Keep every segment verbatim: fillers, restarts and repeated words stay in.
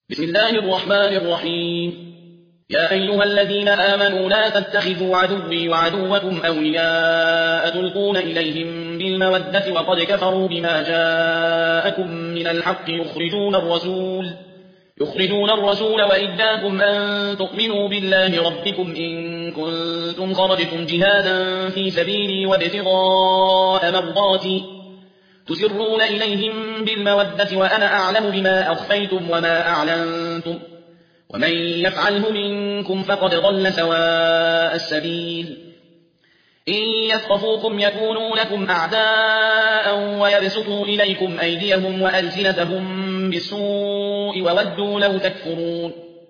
بسم الله الرحمن الرحيم. يا أيها الذين آمنوا لا تتخذوا عدوي وعدوكم أولياء تلقون إليهم بالمودة وقد كفروا بما جاءكم من الحق يخرجون الرسول يخرجون الرسول وإياكم أن تؤمنوا بالله ربكم إن كنتم خرجتم جهادا في سبيلي وابتغاء مرضاتي تسرون إليهم بالمودة وأنا أعلم بما أخفيتم وما أعلنتم ومن يفعله منكم فقد ضل سواء السبيل. إن يثقفوكم يكونوا لكم أعداء ويبسطوا إليكم أيديهم وألسنتهم بالسوء وودوا لو تكفرون.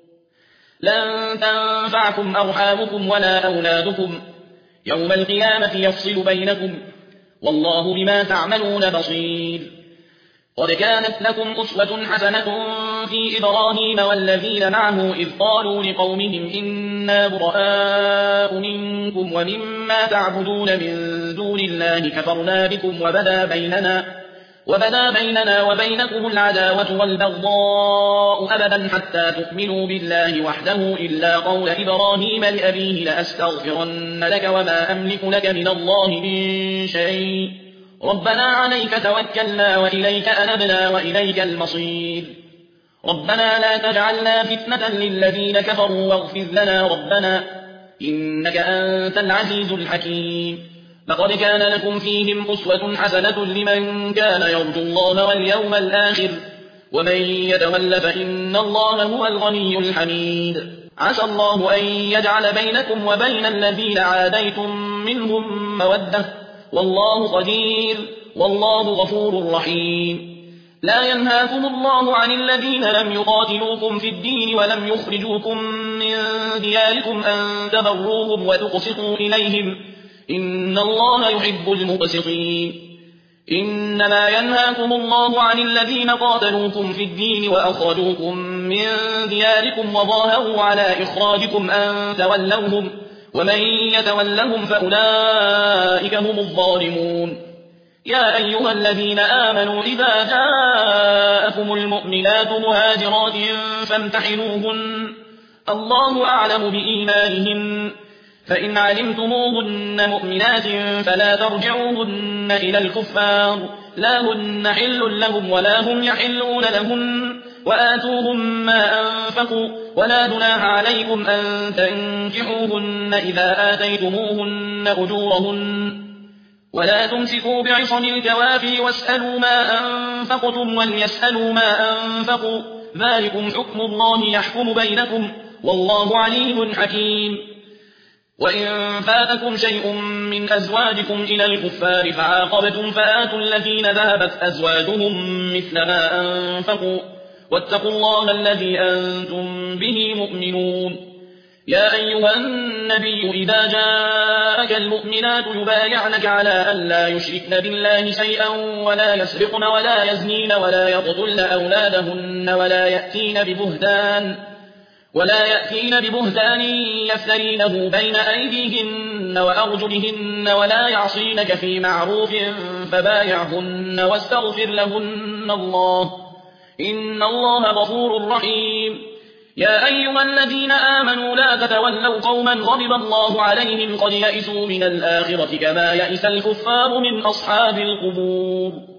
لن تنفعكم أرحامكم ولا أولادكم يوم القيامة يفصل بينكم والله بما تعملون بصير. قد كانت لكم أسوة حسنة في إبراهيم والذين معه إذ قالوا لقومهم إنا براء منكم ومما تعبدون من دون الله كفرنا بكم وبدا بيننا, وبدا بيننا وبينكم العداوة والبغضاء أبدا حتى تؤمنوا بالله وحده إلا قول إبراهيم لأبيه لأستغفرن لك وما أملك لك من الله من شيء ربنا عليك توكلنا وإليك أنبنا وإليك المصير. ربنا لا تجعلنا فتنة للذين كفروا واغفر لنا ربنا إنك أنت العزيز الحكيم. لقد كان لكم فيهم أسوة حسنة لمن كان يرجو الله واليوم الآخر ومن يتول فإن الله هو الغني الحميد. عسى الله أن يجعل بينكم وبين الذين عاديتم منهم مودة والله قدير والله غفور رحيم. لا ينهاكم الله عن الذين لم يقاتلوكم في الدين ولم يخرجوكم من دياركم أن تبروهم وتقسطوا إليهم إن الله يحب المقسطين. إنما ينهاكم الله عن الذين قاتلوكم في الدين وأخرجوكم من دياركم وظاهروا على إخراجكم أن تولوهم ومن يتولهم فأولئك هم الظالمون. يا أيها الذين آمنوا إذا جاءكم المؤمنات مهاجرات فامتحنوهن الله أعلم بإيمانهن فإن علمتموهن مؤمنات فلا ترجعوهن إلى الكفار لا هن حل لهم ولا هم يحلون لهم وآتوهم ما أنفقوا ولا جناح عليكم أن تنكحوهن إذا آتيتموهن أجورهن ولا تمسكوا بعصم الكوافي واسألوا ما أنفقتم وليسألوا ما أنفقوا ذلكم حكم الله يحكم بينكم والله عليم حكيم. وإن فاتكم شيء من أزواجكم إلى الكفار فعاقبتم فآتوا الذين ذهبت أزواجهم مثل ما أنفقوا واتقوا الله الذي أنتم به مؤمنون. يا أيها النبي إذا جاءك المؤمنات يبايعنك على أن لا يشركن بالله شيئا ولا يسرقن ولا يزنين ولا يقتلن أولادهن ولا يأتين ببهتان ولا يأتين ببهتان يفترينه بين أيديهن وأرجلهن ولا يعصينك في معروف فبايعهن واستغفر لهن الله إن الله غفور رحيم. يا أيها الذين آمنوا لا تتولوا قوما غضب الله عليهم قد يئسوا من الآخرة كما يئس الكفار من أصحاب القبور.